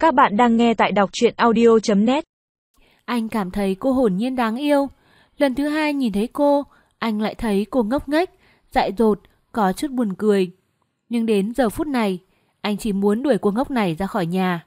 Các bạn đang nghe tại đọc truyện audio.net. Anh cảm thấy cô hồn nhiên đáng yêu. Lần thứ hai nhìn thấy cô, anh lại thấy cô ngốc nghếch, dại dột, có chút buồn cười. Nhưng đến giờ phút này, anh chỉ muốn đuổi cô ngốc này ra khỏi nhà.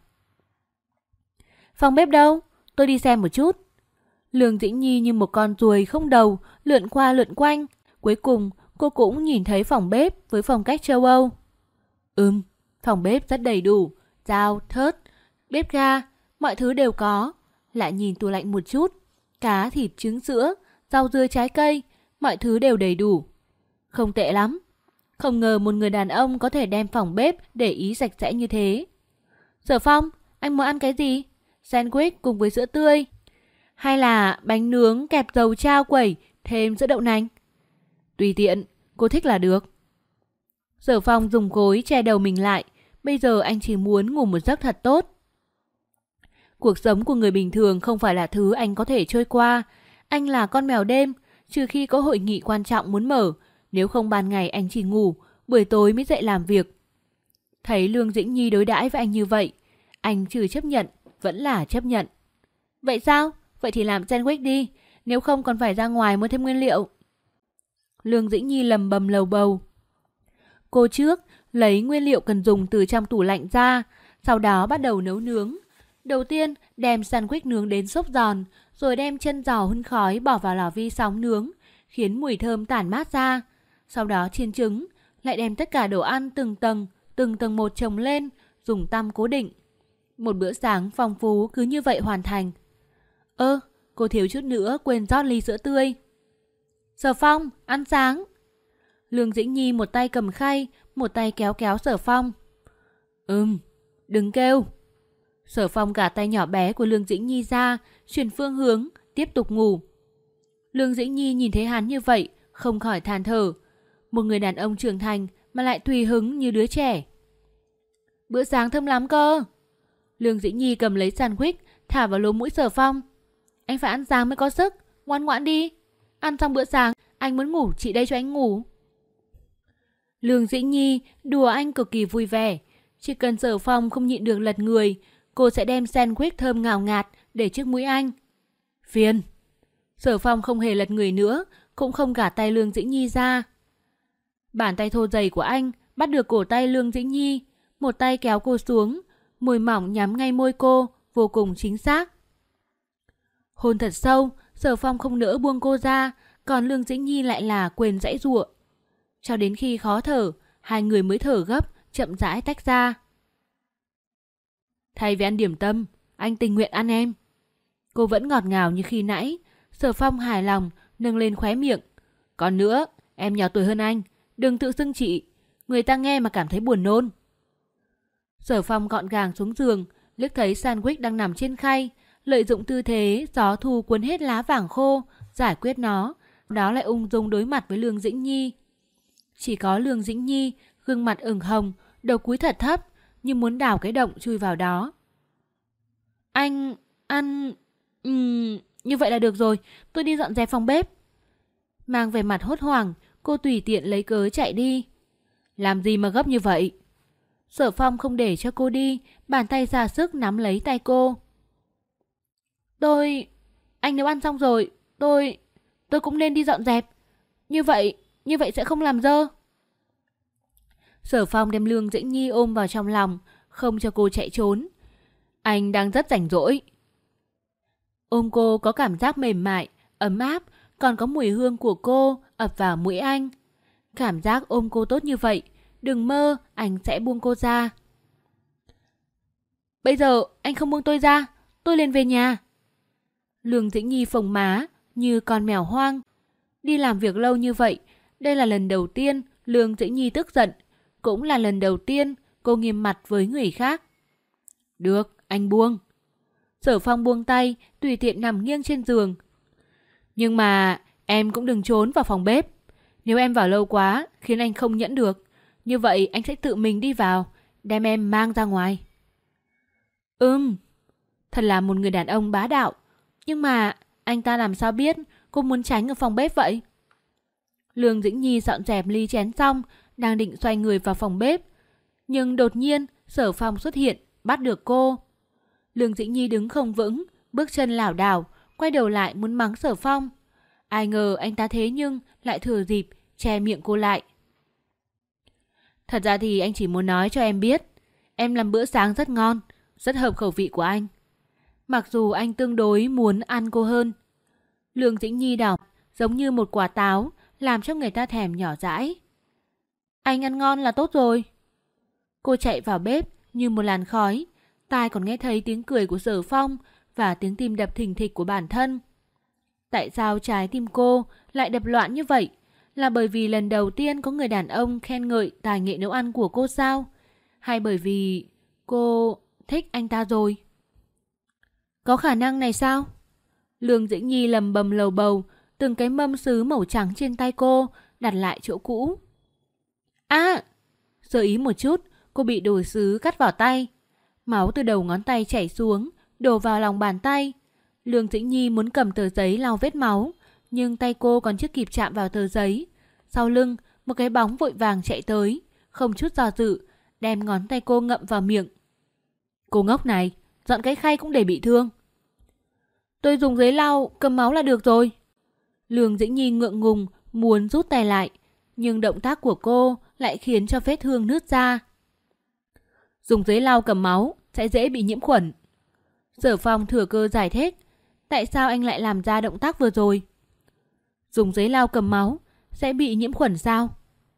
Phòng bếp đâu? Tôi đi xem một chút. Lương Dĩnh Nhi như một con ruồi không đầu, lượn qua lượn quanh. Cuối cùng, cô cũng nhìn thấy phòng bếp với phong cách châu Âu. Phòng bếp rất đầy đủ, dao, thớt, bếp ga, mọi thứ đều có. Lại nhìn tủ lạnh một chút, cá, thịt, trứng, sữa, rau dưa, trái cây, mọi thứ đều đầy đủ. Không tệ lắm. Không ngờ một người đàn ông có thể đem phòng bếp để ý sạch sẽ như thế. Sở Phong, anh muốn ăn cái gì? Sandwich cùng với sữa tươi? Hay là bánh nướng kẹp dầu trao quẩy thêm sữa đậu nành? Tùy tiện, cô thích là được. Sở Phong dùng gối che đầu mình lại. Bây giờ anh chỉ muốn ngủ một giấc thật tốt. Cuộc sống của người bình thường không phải là thứ anh có thể trôi qua. Anh là con mèo đêm, trừ khi có hội nghị quan trọng muốn mở. Nếu không ban ngày anh chỉ ngủ, buổi tối mới dậy làm việc. Thấy Lương Dĩnh Nhi đối đãi với anh như vậy, anh trừ chấp nhận, vẫn là chấp nhận. Vậy sao? Vậy thì làm sandwich đi, nếu không còn phải ra ngoài mua thêm nguyên liệu. Lương Dĩnh Nhi lầm bầm lầu bầu. Cô trước lấy nguyên liệu cần dùng từ trong tủ lạnh ra, sau đó bắt đầu nấu nướng. Đầu tiên đem sandwich nướng đến xốp giòn, rồi đem chân giò hun khói bỏ vào lò vi sóng nướng, khiến mùi thơm tản mát ra. Sau đó chiên trứng, lại đem tất cả đồ ăn từng tầng một chồng lên, dùng tăm cố định. Một bữa sáng phong phú cứ như vậy hoàn thành. Cô thiếu chút nữa quên rót ly sữa tươi. Sở Phong, ăn sáng. Lương Dĩnh Nhi một tay cầm khay, một tay kéo kéo Sở Phong. Đừng kêu. Sở Phong gạt tay nhỏ bé của Lương Dĩnh Nhi ra, chuyển phương hướng, tiếp tục ngủ. Lương Dĩnh Nhi nhìn thấy hắn như vậy, không khỏi than thở. Một người đàn ông trưởng thành mà lại tùy hứng như đứa trẻ. Bữa sáng thơm lắm cơ. Lương Dĩnh Nhi cầm lấy sandwich, thả vào lỗ mũi Sở Phong. Anh phải ăn sáng mới có sức, ngoan ngoãn đi. Ăn xong bữa sáng, anh muốn ngủ, chị đây cho anh ngủ. Lương Dĩnh Nhi đùa anh cực kỳ vui vẻ. Chỉ cần Sở Phong không nhịn được lật người, cô sẽ đem sandwich thơm ngào ngạt để trước mũi anh. Phiền. Sở Phong không hề lật người nữa, cũng không gạt tay Lương Dĩnh Nhi ra. Bàn tay thô dày của anh bắt được cổ tay Lương Dĩnh Nhi, một tay kéo cô xuống, môi mỏng nhắm ngay môi cô, vô cùng chính xác. Hôn thật sâu, Sở Phong không nỡ buông cô ra, còn Lương Dĩnh Nhi lại là quên giãy giụa. Cho đến khi khó thở, hai người mới thở gấp, chậm rãi tách ra. Thay vì ăn điểm tâm, anh tình nguyện ăn em. Cô vẫn ngọt ngào như khi nãy. Sở Phong hài lòng, nâng lên khóe miệng. Còn nữa, em nhỏ tuổi hơn anh, đừng tự xưng chị, người ta nghe mà cảm thấy buồn nôn. Sở Phong gọn gàng xuống giường, liếc thấy sandwich đang nằm trên khay, lợi dụng tư thế gió thu cuốn hết lá vàng khô, giải quyết nó, đó lại ung dung đối mặt với Lương Dĩnh Nhi. Chỉ có Lương Dĩnh Nhi, gương mặt ửng hồng, đầu cúi thật thấp, như muốn đào cái động chui vào đó. Anh, ăn... như vậy là được rồi, tôi đi dọn dẹp phòng bếp. Mang về mặt hốt hoảng, cô tùy tiện lấy cớ chạy đi. Làm gì mà gấp như vậy? Sở Phong không để cho cô đi, bàn tay ra sức nắm lấy tay cô. Anh nếu ăn xong rồi, tôi cũng nên đi dọn dẹp. Như vậy sẽ không làm dơ. Sở Phong đem Lương Dĩnh Nhi ôm vào trong lòng, không cho cô chạy trốn. Anh đang rất rảnh rỗi. Ôm cô có cảm giác mềm mại, ấm áp, còn có mùi hương của cô ập vào mũi anh. Cảm giác ôm cô tốt như vậy, đừng mơ anh sẽ buông cô ra. Bây giờ anh không buông tôi ra, tôi liền về nhà. Lương Dĩnh Nhi phồng má như con mèo hoang. Đi làm việc lâu như vậy, đây là lần đầu tiên Lương Dĩnh Nhi tức giận, cũng là lần đầu tiên cô nghiêm mặt với người khác. Được, anh buông. Sở Phong buông tay, tùy tiện nằm nghiêng trên giường. Nhưng mà em cũng đừng trốn vào phòng bếp. Nếu em vào lâu quá khiến anh không nhẫn được, như vậy anh sẽ tự mình đi vào, đem em mang ra ngoài. Thật là một người đàn ông bá đạo. Nhưng mà anh ta làm sao biết cô muốn tránh ở phòng bếp vậy? Lương Dĩnh Nhi dọn dẹp ly chén xong, đang định xoay người vào phòng bếp. Nhưng đột nhiên Sở Phong xuất hiện, bắt được cô. Lương Dĩnh Nhi đứng không vững, bước chân lảo đảo, quay đầu lại muốn mắng Sở Phong. Ai ngờ anh ta thế nhưng lại thừa dịp che miệng cô lại. Thật ra thì anh chỉ muốn nói cho em biết, em làm bữa sáng rất ngon, rất hợp khẩu vị của anh. Mặc dù anh tương đối muốn ăn cô hơn. Lương Dĩnh Nhi đỏ giống như một quả táo, làm cho người ta thèm nhỏ dãi. Anh ăn ngon là tốt rồi. Cô chạy vào bếp như một làn khói, tai còn nghe thấy tiếng cười của Sở Phong và tiếng tim đập thình thịch của bản thân. Tại sao trái tim cô lại đập loạn như vậy? Là bởi vì lần đầu tiên có người đàn ông khen ngợi tài nghệ nấu ăn của cô sao? Hay bởi vì cô thích anh ta rồi? Có khả năng này sao? Lương Dĩnh Nhi lầm bầm lầu bầu, từng cái mâm sứ màu trắng trên tay cô đặt lại chỗ cũ. Sơ ý một chút, cô bị đồ sứ cắt vào tay. Máu từ đầu ngón tay chảy xuống, đổ vào lòng bàn tay. Lương Dĩnh Nhi muốn cầm tờ giấy lau vết máu, nhưng tay cô còn chưa kịp chạm vào tờ giấy. Sau lưng, một cái bóng vội vàng chạy tới, không chút do dự, đem ngón tay cô ngậm vào miệng. Cô ngốc này, dọn cái khay cũng để bị thương. Tôi dùng giấy lau, cầm máu là được rồi. Lương Dĩnh Nhi ngượng ngùng, muốn rút tay lại, nhưng động tác của cô lại khiến cho vết thương nứt ra. Dùng giấy lau cầm máu sẽ dễ bị nhiễm khuẩn. Sở Phong thừa cơ giải thích, tại sao anh lại làm ra động tác vừa rồi? Dùng giấy lau cầm máu sẽ bị nhiễm khuẩn sao?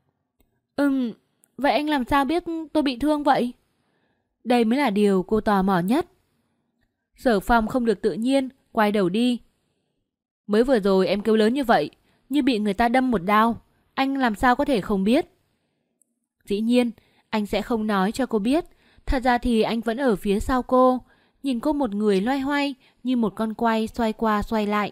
Vậy anh làm sao biết tôi bị thương vậy? Đây mới là điều cô tò mò nhất. Sở Phong không được tự nhiên, quay đầu đi. Mới vừa rồi em kêu lớn như vậy, như bị người ta đâm một đao, anh làm sao có thể không biết? Dĩ nhiên, anh sẽ không nói cho cô biết. Thật ra thì anh vẫn ở phía sau cô, nhìn cô một người loay hoay như một con quay xoay qua xoay lại.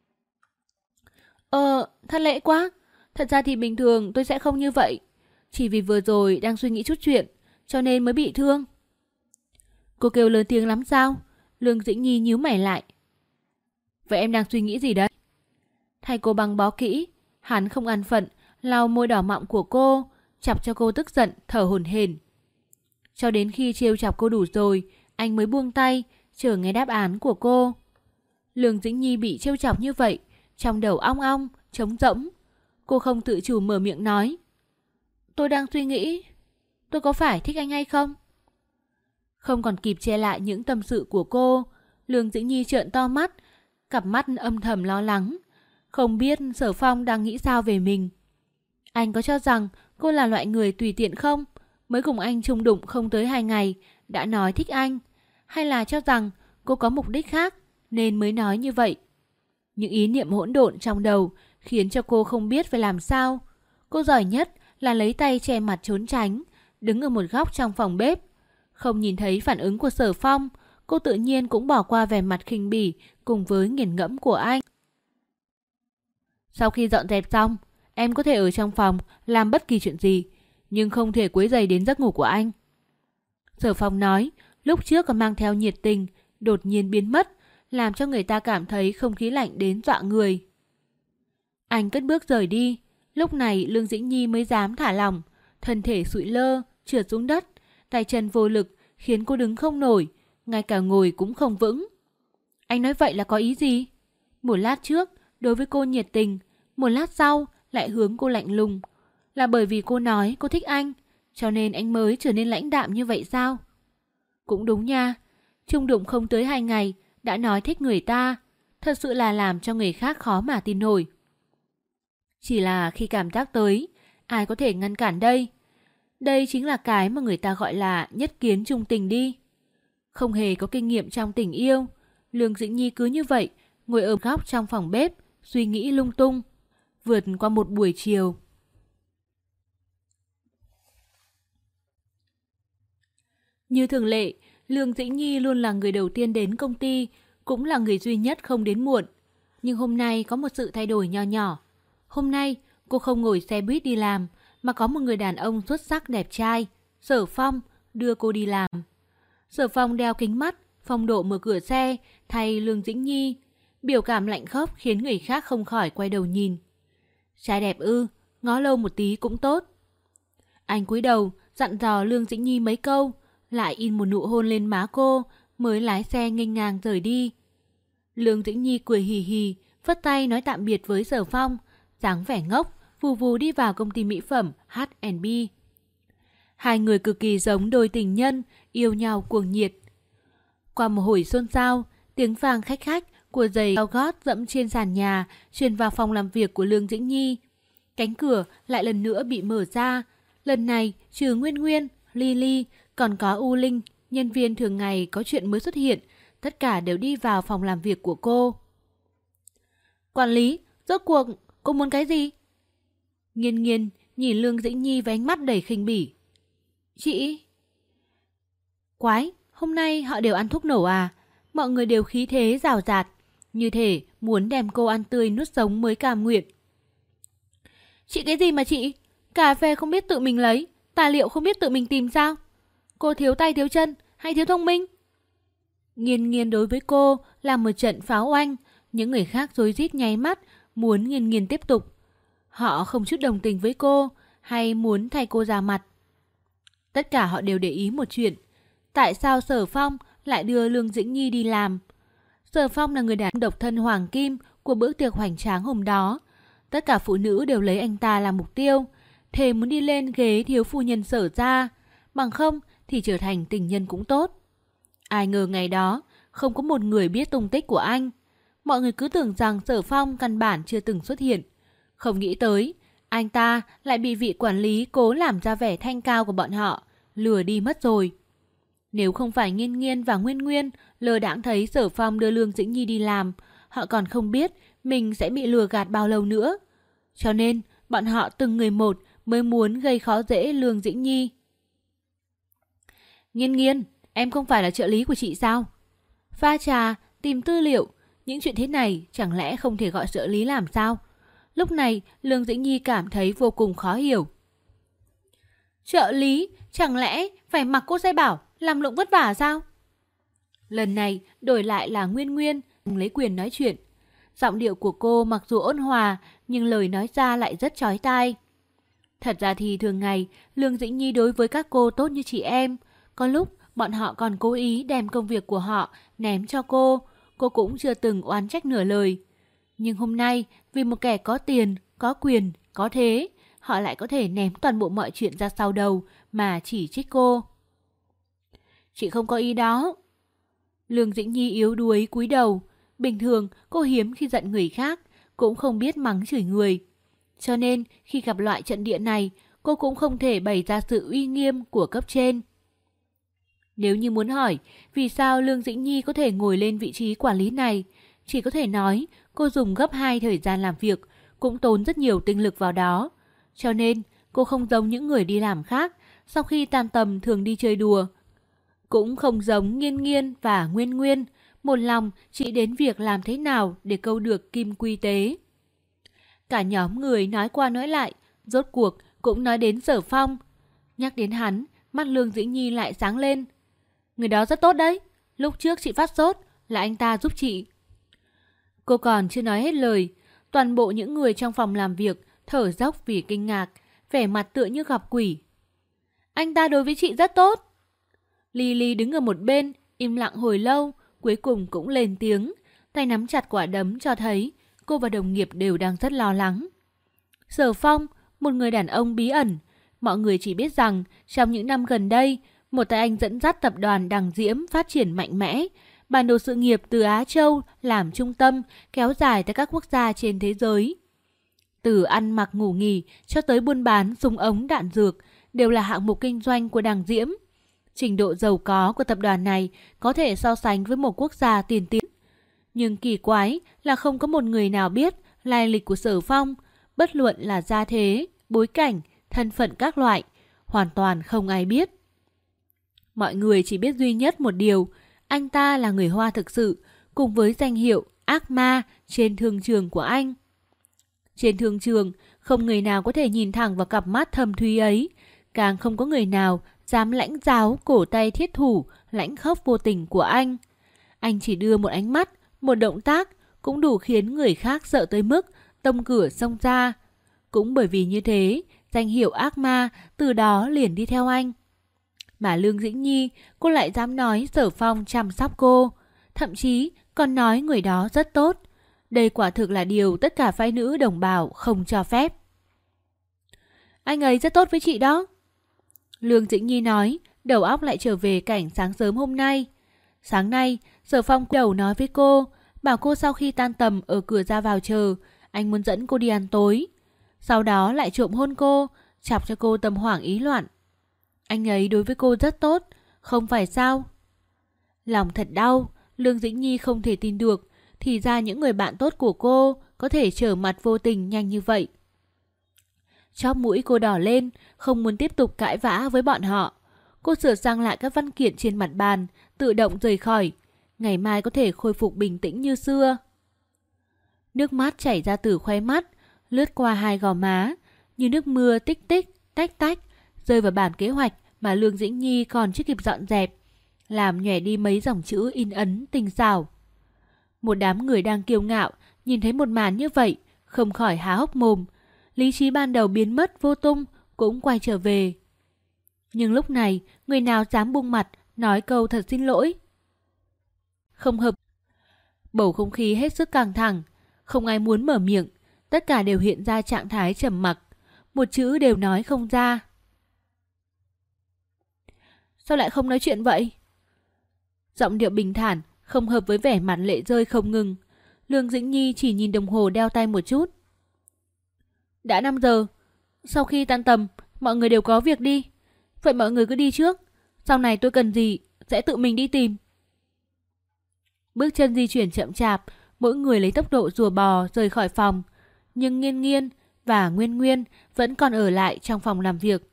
Thật lệ quá. Thật ra thì bình thường tôi sẽ không như vậy. Chỉ vì vừa rồi đang suy nghĩ chút chuyện, cho nên mới bị thương. Cô kêu lớn tiếng lắm sao? Lương Dĩnh Nhi nhíu mày lại. Vậy em đang suy nghĩ gì đấy? Thay cô băng bó kỹ, hắn không ăn phận, lau môi đỏ mọng của cô, chọc cho cô tức giận, thở hổn hển. Cho đến khi trêu chọc cô đủ rồi, anh mới buông tay, chờ nghe đáp án của cô. Lương Dĩnh Nhi bị trêu chọc như vậy, trong đầu ong ong, trống rỗng. Cô không tự chủ mở miệng nói. Tôi đang suy nghĩ, tôi có phải thích anh hay không? Không còn kịp che lại những tâm sự của cô, Lương Dĩnh Nhi trợn to mắt, cặp mắt âm thầm lo lắng. Không biết Sở Phong đang nghĩ sao về mình. Anh có cho rằng cô là loại người tùy tiện không? Mới cùng anh chung đụng không tới 2 ngày đã nói thích anh? Hay là cho rằng cô có mục đích khác nên mới nói như vậy? Những ý niệm hỗn độn trong đầu khiến cho cô không biết phải làm sao. Cô giỏi nhất là lấy tay che mặt trốn tránh, đứng ở một góc trong phòng bếp. Không nhìn thấy phản ứng của Sở Phong, cô tự nhiên cũng bỏ qua vẻ mặt khinh bỉ cùng với nghiền ngẫm của anh. Sau khi dọn dẹp xong, em có thể ở trong phòng làm bất kỳ chuyện gì, nhưng không thể quấy rầy đến giấc ngủ của anh. Sở Phong nói, lúc trước còn mang theo nhiệt tình, đột nhiên biến mất, làm cho người ta cảm thấy không khí lạnh đến dọa người. Anh cất bước rời đi, lúc này Lương Dĩnh Nhi mới dám thả lỏng, thân thể sụi lơ, trượt xuống đất, tay chân vô lực khiến cô đứng không nổi, ngay cả ngồi cũng không vững. Anh nói vậy là có ý gì? Một lát trước đối với cô nhiệt tình, một lát sau lại hướng cô lạnh lùng. Là bởi vì cô nói cô thích anh, cho nên anh mới trở nên lãnh đạm như vậy sao? Cũng đúng nha, chung đụng không tới 2 ngày đã nói thích người ta, thật sự là làm cho người khác khó mà tin nổi. Chỉ là khi cảm giác tới, ai có thể ngăn cản đây? Đây chính là cái mà người ta gọi là nhất kiến trung tình đi. Không hề có kinh nghiệm trong tình yêu, Lương Dĩnh Nhi cứ như vậy, ngồi ở góc trong phòng bếp, suy nghĩ lung tung, vượt qua một buổi chiều. Như thường lệ, Lương Dĩnh Nhi luôn là người đầu tiên đến công ty, cũng là người duy nhất không đến muộn. Nhưng hôm nay có một sự thay đổi nho nhỏ. Hôm nay, cô không ngồi xe buýt đi làm, mà có một người đàn ông xuất sắc đẹp trai, Sở Phong, đưa cô đi làm. Sở Phong đeo kính mắt, phong độ mở cửa xe, thay Lương Dĩnh Nhi. Biểu cảm lạnh khốc khiến người khác không khỏi quay đầu nhìn. Trai đẹp ư, ngó lâu một tí cũng tốt. Anh cúi đầu, dặn dò Lương Dĩnh Nhi mấy câu, lại in một nụ hôn lên má cô, mới lái xe nghênh ngang rời đi. Lương Dĩnh Nhi cười hì hì, phất tay nói tạm biệt với Sở Phong, dáng vẻ ngốc, vù vù đi vào công ty mỹ phẩm H&B. Hai người cực kỳ giống đôi tình nhân, yêu nhau cuồng nhiệt. Qua một hồi xôn xao, tiếng vang khách khách của giày cao gót dẫm trên sàn nhà truyền vào phòng làm việc của Lương Dĩnh Nhi. Cánh cửa lại lần nữa bị mở ra. Lần này trừ Nguyên Nguyên, Lily, còn có U Linh, nhân viên thường ngày có chuyện mới xuất hiện, tất cả đều đi vào phòng làm việc của cô. Quản lý, rốt cuộc cô muốn cái gì? Nghiên Nghiên nhìn Lương Dĩnh Nhi với ánh mắt đầy khinh bỉ. Chị... Quái, hôm nay họ đều ăn thuốc nổ à? Mọi người đều khí thế rào rạt, như thể muốn đem cô ăn tươi nuốt sống mới cam nguyện. Chị cái gì mà chị? Cà phê không biết tự mình lấy, tài liệu không biết tự mình tìm sao? Cô thiếu tay thiếu chân hay thiếu thông minh? Nghiên Nghiên đối với cô là một trận pháo oanh. Những người khác rối rít nháy mắt, muốn Nghiên Nghiên tiếp tục. Họ không chút đồng tình với cô hay muốn thay cô ra mặt. Tất cả họ đều để ý một chuyện. Tại sao Sở Phong lại đưa Lương Dĩnh Nhi đi làm? Sở Phong là người đàn ông độc thân hoàng kim của bữa tiệc hoành tráng hôm đó. Tất cả phụ nữ đều lấy anh ta làm mục tiêu, thề muốn đi lên ghế thiếu phu nhân Sở ra. Bằng không thì trở thành tình nhân cũng tốt. Ai ngờ ngày đó không có một người biết tung tích của anh. Mọi người cứ tưởng rằng Sở Phong căn bản chưa từng xuất hiện. Không nghĩ tới anh ta lại bị vị quản lý cố làm ra vẻ thanh cao của bọn họ lừa đi mất rồi. Nếu không phải Nghiên Nghiên và Nguyên Nguyên lơ đãng thấy Sở Phong đưa Lương Dĩnh Nhi đi làm, họ còn không biết mình sẽ bị lừa gạt bao lâu nữa. Cho nên bọn họ từng người một mới muốn gây khó dễ Lương Dĩnh Nhi. Nghiên Nghiên, em không phải là trợ lý của chị sao? Pha trà, tìm tư liệu, những chuyện thế này chẳng lẽ không thể gọi trợ lý làm sao? Lúc này Lương Dĩnh Nhi cảm thấy vô cùng khó hiểu. Trợ lý, chẳng lẽ phải mặc cô sai bảo làm lụng vất vả sao? Lần này đổi lại là Nguyên Nguyên lấy quyền nói chuyện. Giọng điệu của cô mặc dù ôn hòa nhưng lời nói ra lại rất chói tai. Thật ra thì thường ngày Lương Dĩnh Nhi đối với các cô tốt như chị em. Có lúc bọn họ còn cố ý đem công việc của họ ném cho cô cũng chưa từng oán trách nửa lời. Nhưng hôm nay vì một kẻ có tiền, có quyền, có thế, họ lại có thể ném toàn bộ mọi chuyện ra sau đầu mà chỉ trích cô. Chị không có ý đó. Lương Dĩnh Nhi yếu đuối cúi đầu. Bình thường cô hiếm khi giận người khác, cũng không biết mắng chửi người. Cho nên khi gặp loại trận địa này, cô cũng không thể bày ra sự uy nghiêm của cấp trên. Nếu như muốn hỏi vì sao Lương Dĩnh Nhi có thể ngồi lên vị trí quản lý này, chỉ có thể nói cô dùng gấp 2 thời gian làm việc, cũng tốn rất nhiều tinh lực vào đó. Cho nên cô không giống những người đi làm khác, sau khi tan tầm thường đi chơi đùa. Cũng không giống Nghiên Nghiên và Nguyên Nguyên, một lòng chỉ đến việc làm thế nào để câu được kim quy tế. Cả nhóm người nói qua nói lại, rốt cuộc cũng nói đến Sở Phong. Nhắc đến hắn, mắt Lương Dĩnh Nhi lại sáng lên. Người đó rất tốt đấy, lúc trước chị phát sốt là anh ta giúp chị. Cô còn chưa nói hết lời, toàn bộ những người trong phòng làm việc thở dốc vì kinh ngạc, vẻ mặt tựa như gặp quỷ. Anh ta đối với chị rất tốt. Lily đứng ở một bên, im lặng hồi lâu, cuối cùng cũng lên tiếng, tay nắm chặt quả đấm cho thấy cô và đồng nghiệp đều đang rất lo lắng. Sở Phong, một người đàn ông bí ẩn, mọi người chỉ biết rằng trong những năm gần đây, một tay anh dẫn dắt tập đoàn Đằng Diễm phát triển mạnh mẽ, bản đồ sự nghiệp từ Á Châu làm trung tâm kéo dài tới các quốc gia trên thế giới. Từ ăn mặc ngủ nghỉ cho tới buôn bán súng ống đạn dược đều là hạng mục kinh doanh của Đằng Diễm. Trình độ giàu có của tập đoàn này có thể so sánh với một quốc gia tiên tiến. Nhưng kỳ quái là không có một người nào biết lai lịch của Sở Phong, bất luận là gia thế, bối cảnh, thân phận các loại, hoàn toàn không ai biết. Mọi người chỉ biết duy nhất một điều, anh ta là người Hoa thực sự, cùng với danh hiệu ác ma trên thương trường của anh. Trên thương trường, không người nào có thể nhìn thẳng vào cặp mắt thâm thúy ấy, càng không có người nào dám lãnh giáo cổ tay thiết thủ, lãnh khốc vô tình của anh. Anh chỉ đưa một ánh mắt, một động tác cũng đủ khiến người khác sợ tới mức tông cửa xông ra. Cũng bởi vì như thế, danh hiệu ác ma từ đó liền đi theo anh. Mà Lương Dĩnh Nhi, cô lại dám nói Sở Phong chăm sóc cô, thậm chí còn nói người đó rất tốt. Đây quả thực là điều tất cả phái nữ đồng bào không cho phép. Anh ấy rất tốt với chị đó. Lương Dĩnh Nhi nói, đầu óc lại trở về cảnh sáng sớm hôm nay. Sáng nay, Sở Phong đầu nói với cô, bảo cô sau khi tan tầm ở cửa ra vào chờ, anh muốn dẫn cô đi ăn tối. Sau đó lại trộm hôn cô, chọc cho cô tâm hoảng ý loạn. Anh ấy đối với cô rất tốt, không phải sao? Lòng thật đau, Lương Dĩnh Nhi không thể tin được, thì ra những người bạn tốt của cô có thể trở mặt vô tình nhanh như vậy. Chóp mũi cô đỏ lên, không muốn tiếp tục cãi vã với bọn họ. Cô sửa sang lại các văn kiện trên mặt bàn, tự động rời khỏi. Ngày mai có thể khôi phục bình tĩnh như xưa. Nước mắt chảy ra từ khóe mắt, lướt qua hai gò má, như nước mưa tích tích, tách tách, rơi vào bản kế hoạch mà Lương Dĩnh Nhi còn chưa kịp dọn dẹp, làm nhòe đi mấy dòng chữ in ấn tinh xảo. Một đám người đang kiêu ngạo nhìn thấy một màn như vậy, không khỏi há hốc mồm. Lý trí ban đầu biến mất vô tung cũng quay trở về. Nhưng lúc này, người nào dám bung mặt nói câu thật xin lỗi? Không hợp. Bầu không khí hết sức căng thẳng, không ai muốn mở miệng, tất cả đều hiện ra trạng thái trầm mặc, một chữ đều nói không ra. Sao lại không nói chuyện vậy? Giọng điệu bình thản, không hợp với vẻ mặt lệ rơi không ngừng. Lương Dĩnh Nhi chỉ nhìn đồng hồ đeo tay một chút. Đã 5 giờ, sau khi tan tầm, mọi người đều có việc đi. Vậy mọi người cứ đi trước, sau này tôi cần gì sẽ tự mình đi tìm. Bước chân di chuyển chậm chạp, mỗi người lấy tốc độ rùa bò rời khỏi phòng. Nhưng Nghiên Nghiên và Nguyên Nguyên vẫn còn ở lại trong phòng làm việc.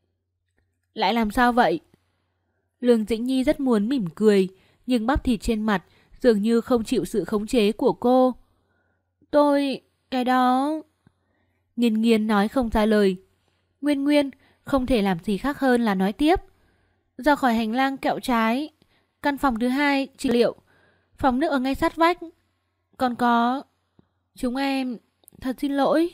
Lại làm sao vậy? Lương Dĩnh Nhi rất muốn mỉm cười, nhưng bắp thịt trên mặt dường như không chịu sự khống chế của cô. Cái đó... Nghiên Nghiên nói không ra lời. Nguyên Nguyên không thể làm gì khác hơn là nói tiếp. Ra khỏi hành lang kẹo trái, căn phòng thứ 2 trị liệu, phòng nước ở ngay sát vách. Còn có... Chúng em... Thật xin lỗi.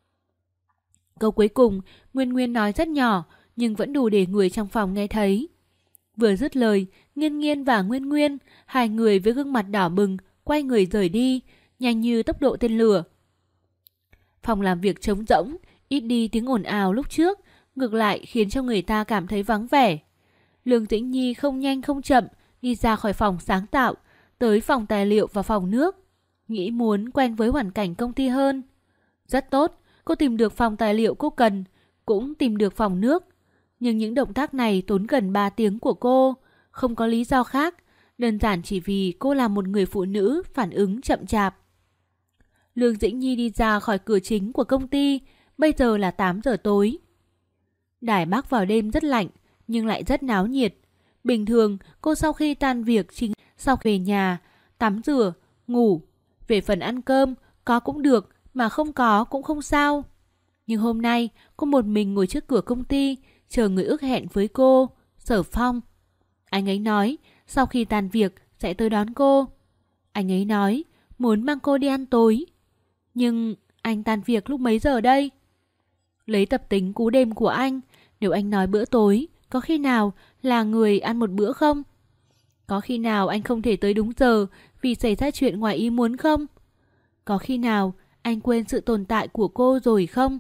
Câu cuối cùng Nguyên Nguyên nói rất nhỏ, nhưng vẫn đủ để người trong phòng nghe thấy. Vừa dứt lời, Nghiên Nghiên và Nguyên Nguyên, hai người với gương mặt đỏ bừng, quay người rời đi, nhanh như tốc độ tên lửa. Phòng làm việc trống rỗng, ít đi tiếng ồn ào lúc trước, ngược lại khiến cho người ta cảm thấy vắng vẻ. Lương Dĩnh Nhi không nhanh không chậm đi ra khỏi phòng sáng tạo, tới phòng tài liệu và phòng nước, nghĩ muốn quen với hoàn cảnh công ty hơn. Rất tốt, cô tìm được phòng tài liệu cô cần, cũng tìm được phòng nước. Nhưng những động tác này tốn gần 3 tiếng của cô, không có lý do khác, đơn giản chỉ vì cô là một người phụ nữ phản ứng chậm chạp. Lương Dĩnh Nhi đi ra khỏi cửa chính của công ty, bây giờ là 8 giờ tối. Đài Bắc vào đêm rất lạnh, nhưng lại rất náo nhiệt. Bình thường, cô sau khi tan việc sau về nhà, tắm rửa, ngủ. Về phần ăn cơm, có cũng được, mà không có cũng không sao. Nhưng hôm nay, cô một mình ngồi trước cửa công ty, chờ người ước hẹn với cô, Sở Phong. Anh ấy nói, sau khi tan việc sẽ tới đón cô. Anh ấy nói, muốn mang cô đi ăn tối. Nhưng anh tan việc lúc mấy giờ đây? Lấy tập tính cú đêm của anh, nếu anh nói bữa tối, có khi nào là người ăn một bữa không? Có khi nào anh không thể tới đúng giờ vì xảy ra chuyện ngoài ý muốn không? Có khi nào anh quên sự tồn tại của cô rồi không?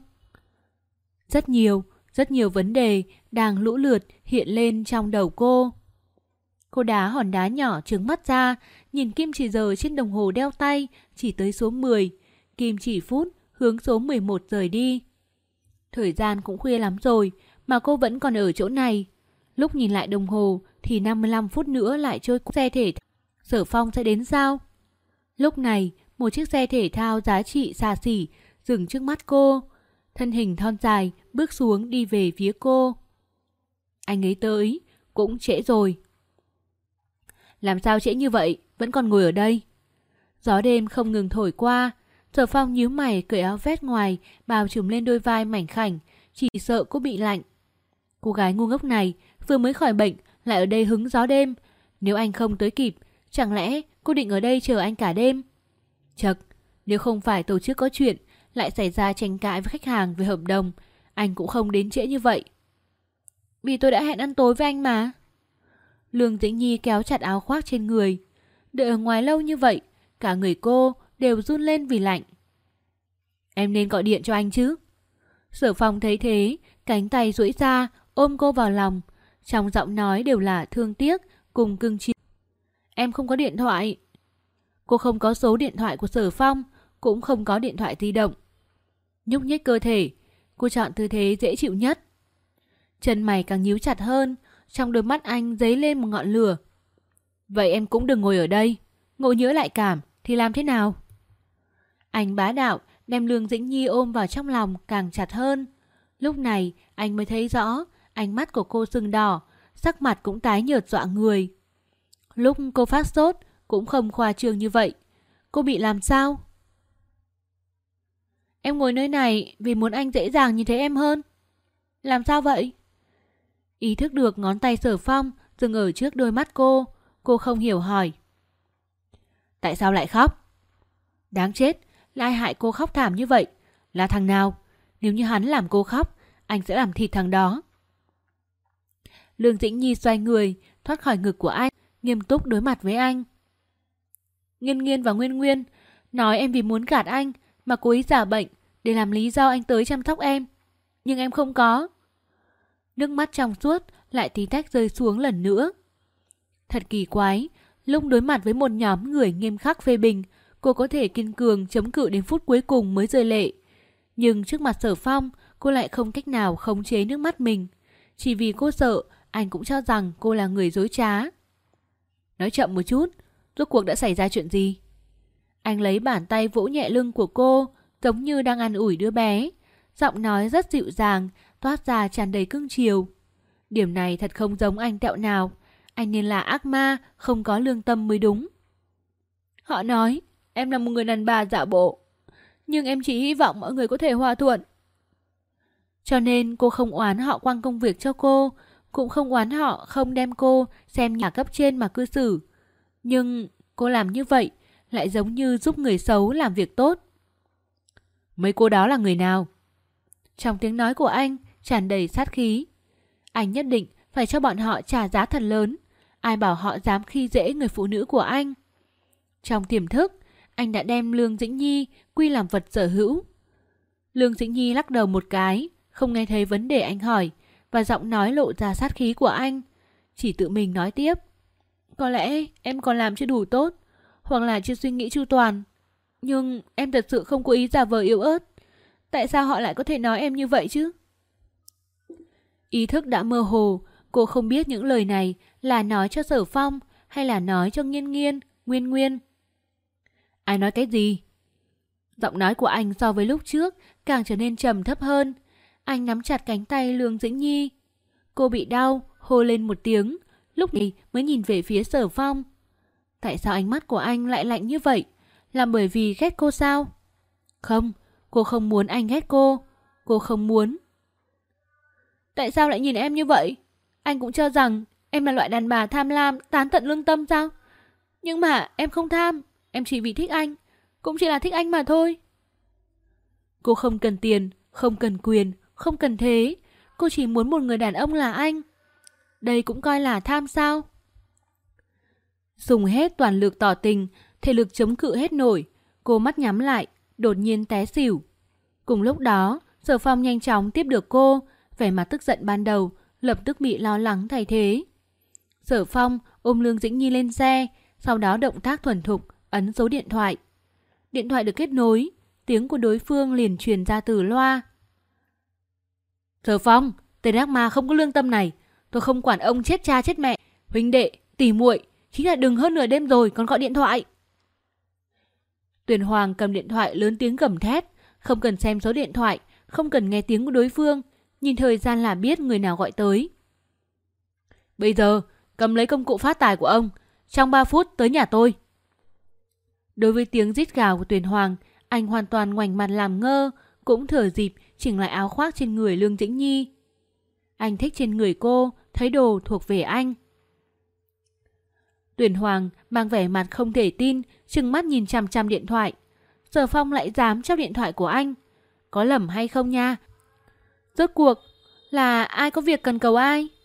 Rất nhiều vấn đề đang lũ lượt hiện lên trong đầu cô. Cô đá hòn đá nhỏ trứng mắt ra, nhìn kim chỉ giờ trên đồng hồ đeo tay chỉ tới số 10, kim chỉ phút hướng số 11 rời đi. Thời gian cũng khuya lắm rồi mà cô vẫn còn ở chỗ này. Lúc nhìn lại đồng hồ thì 55 phút nữa lại trôi qua. Xe thể Sở Phong sẽ đến sao? Lúc này, một chiếc xe thể thao giá trị xa xỉ dừng trước mắt cô. Thân hình thon dài bước xuống đi về phía cô. Anh ấy tới, cũng trễ rồi. Làm sao trễ như vậy, vẫn còn ngồi ở đây? Gió đêm không ngừng thổi qua. Sở Phong nhíu mày cởi áo vest ngoài bao trùm lên đôi vai mảnh khảnh, chỉ sợ cô bị lạnh. Cô gái ngu ngốc này vừa mới khỏi bệnh lại ở đây hứng gió đêm. Nếu anh không tới kịp, chẳng lẽ cô định ở đây chờ anh cả đêm? Chật, nếu không phải tổ chức có chuyện lại xảy ra tranh cãi với khách hàng về hợp đồng, anh cũng không đến trễ như vậy. Vì tôi đã hẹn ăn tối với anh mà. Lương Dĩnh Nhi kéo chặt áo khoác trên người. Đợi ở ngoài lâu như vậy, cả người cô đều run lên vì lạnh. Em nên gọi điện cho anh chứ. Sở Phong thấy thế, cánh tay duỗi ra ôm cô vào lòng, trong giọng nói đều là thương tiếc cùng cưng chiều. Em không có điện thoại. Cô không có số điện thoại của Sở Phong, cũng không có điện thoại di động. Nhúc nhích cơ thể, cô chọn tư thế dễ chịu nhất. Chân mày càng nhíu chặt hơn, trong đôi mắt anh dấy lên một ngọn lửa. Vậy em cũng đừng ngồi ở đây, ngồi nhớ lại cảm thì làm thế nào? Anh bá đạo đem Lương Dĩnh Nhi ôm vào trong lòng càng chặt hơn. Lúc này anh mới thấy rõ, ánh mắt của cô sưng đỏ, sắc mặt cũng tái nhợt dọa người. Lúc cô phát sốt cũng không khoa trương như vậy. Cô bị làm sao? Em ngồi nơi này vì muốn anh dễ dàng nhìn thấy em hơn. Làm sao vậy? Ý thức được ngón tay Sở Phong dừng ở trước đôi mắt cô không hiểu hỏi. Tại sao lại khóc? Đáng chết, là ai hại cô khóc thảm như vậy? Là thằng nào? Nếu như hắn làm cô khóc, anh sẽ làm thịt thằng đó. Lương Dĩnh Nhi xoay người, thoát khỏi ngực của anh, nghiêm túc đối mặt với anh. Nghiên Nghiên và Nguyên Nguyên nói em vì muốn gạt anh mà cố ý giả bệnh để làm lý do anh tới chăm sóc em. Nhưng em không có. Nước mắt trong suốt lại tí tách rơi xuống lần nữa. Thật kỳ quái, lúc đối mặt với một nhóm người nghiêm khắc phê bình, cô có thể kiên cường chống cự đến phút cuối cùng mới rơi lệ. Nhưng trước mặt Sở Phong, cô lại không cách nào khống chế nước mắt mình. Chỉ vì cô sợ anh cũng cho rằng cô là người dối trá. Nói chậm một chút, rốt cuộc đã xảy ra chuyện gì? Anh lấy bàn tay vỗ nhẹ lưng của cô, giống như đang an ủi đứa bé. Giọng nói rất dịu dàng, toát ra tràn đầy cưng chiều. Điểm này thật không giống anh tẹo nào. Anh nên là ác ma, không có lương tâm mới đúng. Họ nói em là một người đàn bà giả bộ, nhưng em chỉ hy vọng mọi người có thể hòa thuận. Cho nên cô không oán họ quăng công việc cho cô, cũng không oán họ không đem cô xem nhà cấp trên mà cư xử. Nhưng cô làm như vậy lại giống như giúp người xấu làm việc tốt. Mấy cô đó là người nào? Trong tiếng nói của anh tràn đầy sát khí. Anh nhất định phải cho bọn họ trả giá thật lớn. Ai bảo họ dám khi dễ người phụ nữ của anh? Trong tiềm thức, anh đã đem Lương Dĩnh Nhi quy làm vật sở hữu. Lương Dĩnh Nhi lắc đầu một cái, không nghe thấy vấn đề anh hỏi, và giọng nói lộ ra sát khí của anh. Chỉ tự mình nói tiếp. Có lẽ em còn làm chưa đủ tốt, hoặc là chưa suy nghĩ chu toàn. Nhưng em thật sự không có ý giả vờ yếu ớt. Tại sao họ lại có thể nói em như vậy chứ? Ý thức đã mơ hồ, cô không biết những lời này là nói cho Sở Phong hay là nói cho Nghiên Nghiên, Nguyên Nguyên. Ai nói cái gì? Giọng nói của anh so với lúc trước càng trở nên trầm thấp hơn. Anh nắm chặt cánh tay Lương Dĩnh Nhi. Cô bị đau, hô lên một tiếng, lúc này mới nhìn về phía Sở Phong. Tại sao ánh mắt của anh lại lạnh như vậy? Là bởi vì ghét cô sao? Không, cô không muốn anh ghét cô. Cô không muốn. Tại sao lại nhìn em như vậy? Anh cũng cho rằng em là loại đàn bà tham lam, tán tận lương tâm sao? Nhưng mà em không tham, em chỉ vì thích anh. Cũng chỉ là thích anh mà thôi. Cô không cần tiền, không cần quyền, không cần thế. Cô chỉ muốn một người đàn ông là anh. Đây cũng coi là tham sao? Dùng hết toàn lực tỏ tình, thể lực chống cự hết nổi. Cô mắt nhắm lại, đột nhiên té xỉu. Cùng lúc đó, Sở Phong nhanh chóng tiếp được cô. Vẻ mặt tức giận ban đầu lập tức bị lo lắng thay thế. Sở Phong ôm Lương Dĩnh Nhi lên xe, sau đó động tác thuần thục ấn số điện thoại. Điện thoại được kết nối, tiếng của đối phương liền truyền ra từ loa. Sở Phong, tên ác ma không có lương tâm này, tôi không quản ông chết cha chết mẹ, huynh đệ, tỉ muội, chính là đừng hơn nửa đêm rồi còn gọi điện thoại. Tuyền Hoàng cầm điện thoại lớn tiếng gầm thét, không cần xem số điện thoại, không cần nghe tiếng của đối phương, nhìn thời gian là biết người nào gọi tới. Bây giờ, cầm lấy công cụ phát tài của ông, trong 3 phút tới nhà tôi. Đối với tiếng rít gào của Tuyền Hoàng, anh hoàn toàn ngoảnh mặt làm ngơ, cũng thừa dịp chỉnh lại áo khoác trên người Lương Dĩnh Nhi. Anh thích trên người cô, thấy đồ thuộc về anh. Tuyền Hoàng mang vẻ mặt không thể tin, trừng mắt nhìn chằm chằm điện thoại. Sở Phong lại dám trao điện thoại của anh. Có lầm hay không nha? Rốt cuộc là ai có việc cần cầu ai?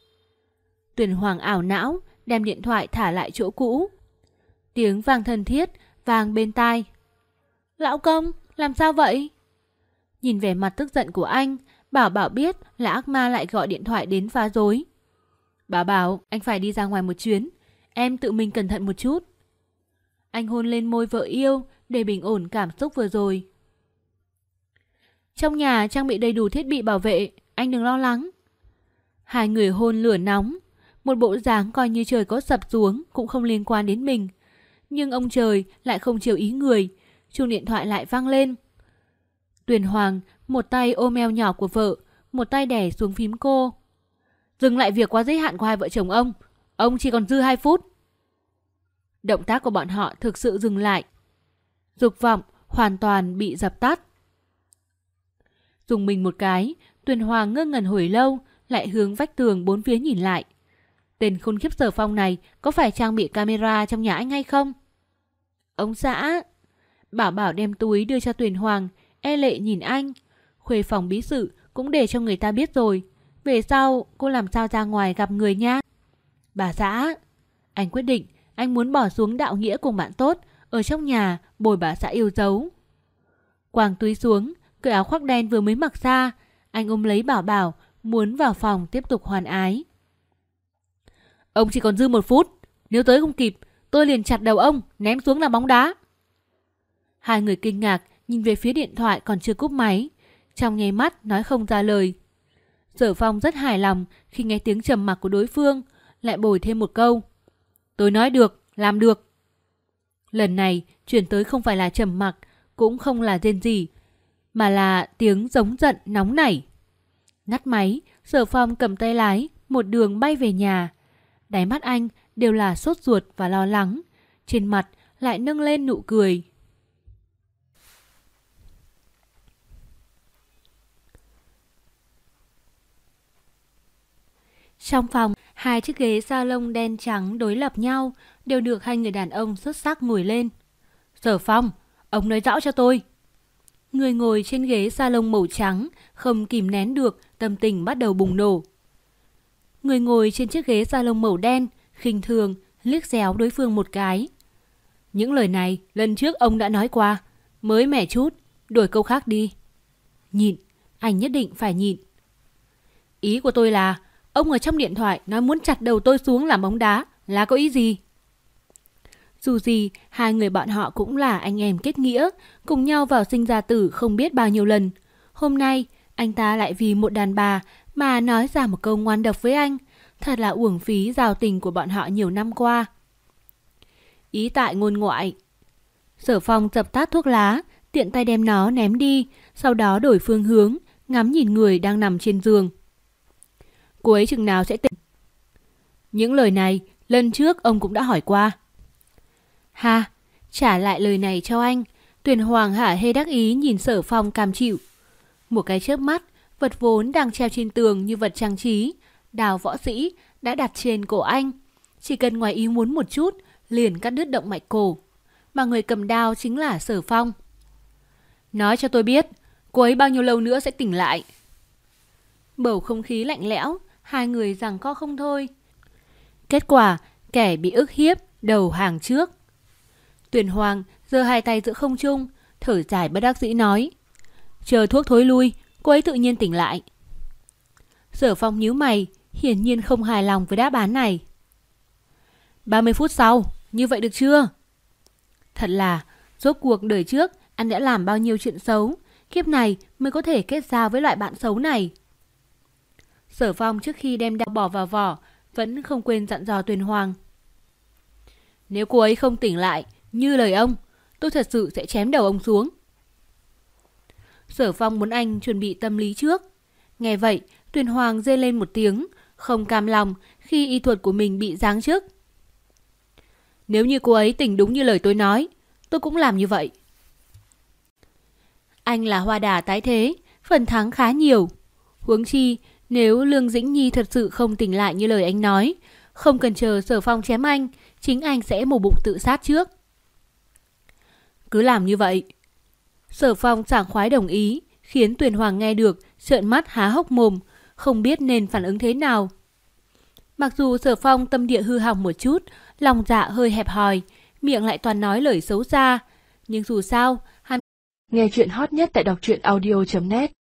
Tuyền Hoàng ảo não, đem điện thoại thả lại chỗ cũ. Tiếng vang thân thiết, vang bên tai. Lão công, làm sao vậy? Nhìn vẻ mặt tức giận của anh, Bảo Bảo biết là ác ma lại gọi điện thoại đến phá rối. Bảo Bảo, anh phải đi ra ngoài một chuyến. Em tự mình cẩn thận một chút. Anh hôn lên môi vợ yêu để bình ổn cảm xúc vừa rồi. Trong nhà trang bị đầy đủ thiết bị bảo vệ, anh đừng lo lắng. Hai người hôn lửa nóng, một bộ dáng coi như trời có sập xuống cũng không liên quan đến mình. Nhưng ông trời lại không chiều ý người, chuông điện thoại lại vang lên. Tuyền Hoàng một tay ôm eo nhỏ của vợ, một tay đè xuống phím cô. Dừng lại việc quá giới hạn của hai vợ chồng ông chỉ còn dư 2 phút. Động tác của bọn họ thực sự dừng lại. Dục vọng hoàn toàn bị dập tắt. Dùng mình một cái, Tuyền Hoàng ngơ ngẩn hồi lâu, lại hướng vách tường bốn phía nhìn lại. Tên khốn khiếp Sở Phong này có phải trang bị camera trong nhà anh hay không? Ông xã. Bảo Bảo đem túi đưa cho Tuyền Hoàng, e lệ nhìn anh. Khuê phòng bí sự cũng để cho người ta biết rồi. Về sau cô làm sao ra ngoài gặp người nha. Bà xã. Anh quyết định anh muốn bỏ xuống đạo nghĩa cùng bạn tốt, ở trong nhà bồi bà xã yêu dấu. Quàng túi xuống, cởi áo khoác đen vừa mới mặc ra, anh ôm lấy Bảo Bảo, muốn vào phòng tiếp tục hoàn ái. Ông chỉ còn dư 1 phút, nếu tới không kịp, tôi liền chặt đầu ông, ném xuống làm bóng đá. Hai người kinh ngạc nhìn về phía điện thoại còn chưa cúp máy, trong nháy mắt nói không ra lời. Sở Phong rất hài lòng khi nghe tiếng trầm mặc của đối phương, lại bồi thêm một câu. Tôi nói được, làm được. Lần này chuyển tới không phải là trầm mặc, cũng không là rên rỉ, mà là tiếng giống giận nóng nảy. Ngắt máy, Sở Phong cầm tay lái, một đường bay về nhà. Đáy mắt anh đều là sốt ruột và lo lắng, trên mặt lại nâng lên nụ cười. Trong phòng, 2 chiếc ghế salon đen trắng đối lập nhau, đều được 2 người đàn ông xuất sắc ngồi lên. Sở Phong, ông nói rõ cho tôi. Người ngồi trên ghế salon màu trắng không kìm nén được, tâm tình bắt đầu bùng nổ. Người ngồi trên chiếc ghế salon màu đen khinh thường liếc xéo đối phương một cái. Những lời này lần trước ông đã nói qua, mới mẻ chút, đổi câu khác đi. Nhịn, anh nhất định phải nhịn. Ý của tôi là ông ở trong điện thoại nói muốn chặt đầu tôi xuống làm bóng đá là có ý gì? Dù gì, 2 người bọn họ cũng là anh em kết nghĩa, cùng nhau vào sinh ra tử không biết bao nhiêu lần. Hôm nay, anh ta lại vì một đàn bà mà nói ra một câu ngoan độc với anh. Thật là uổng phí giao tình của bọn họ nhiều năm qua. Ý tại ngôn ngoại. Sở Phong dập tắt thuốc lá, tiện tay đem nó ném đi, sau đó đổi phương hướng, ngắm nhìn người đang nằm trên giường. Cô ấy chừng nào sẽ tỉnh? Những lời này, lần trước ông cũng đã hỏi qua. Ha, trả lại lời này cho anh. Tuyền Hoàng hả hê đắc ý nhìn Sở Phong cam chịu. Một cái chớp mắt, vật vốn đang treo trên tường như vật trang trí, đào võ sĩ đã đặt trên cổ anh. Chỉ cần ngoài ý muốn một chút, liền cắt đứt động mạch cổ. Mà người cầm đao chính là Sở Phong. Nói cho tôi biết, cô ấy bao nhiêu lâu nữa sẽ tỉnh lại? Bầu không khí lạnh lẽo, 2 người giằng co không thôi. Kết quả, kẻ bị ức hiếp đầu hàng trước. Tuyền Hoàng giơ 2 tay giữa không trung, thở dài bất đắc dĩ nói. Chờ thuốc thối lui, cô ấy tự nhiên tỉnh lại. Sở Phong nhíu mày, hiển nhiên không hài lòng với đáp án này. 30 phút sau, như vậy được chưa? Thật là, rốt cuộc đời trước anh đã làm bao nhiêu chuyện xấu, kiếp này mới có thể kết giao với loại bạn xấu này. Sở Phong trước khi đem đao bỏ vào vỏ, vẫn không quên dặn dò Tuyền Hoàng. Nếu cô ấy không tỉnh lại, như lời ông, tôi thật sự sẽ chém đầu ông xuống. Sở Phong muốn anh chuẩn bị tâm lý trước. Nghe vậy, Tuyền Hoàng rên lên một tiếng, không cam lòng khi y thuật của mình bị giáng chức. Nếu như cô ấy tỉnh đúng như lời tôi nói, tôi cũng làm như vậy. Anh là hoa đà tái thế, phần thắng khá nhiều. Huống chi, nếu Lương Dĩnh Nhi thật sự không tỉnh lại như lời anh nói, không cần chờ Sở Phong chém anh, chính anh sẽ mổ bụng tự sát trước. Cứ làm như vậy. Sở Phong sảng khoái đồng ý, khiến Tuyền Hoàng nghe được, trợn mắt há hốc mồm, không biết nên phản ứng thế nào. Mặc dù Sở Phong tâm địa hư hỏng một chút, lòng dạ hơi hẹp hòi, miệng lại toàn nói lời xấu xa, nhưng dù sao, hắn nghe chuyện hot nhất tại đọc truyện audio.net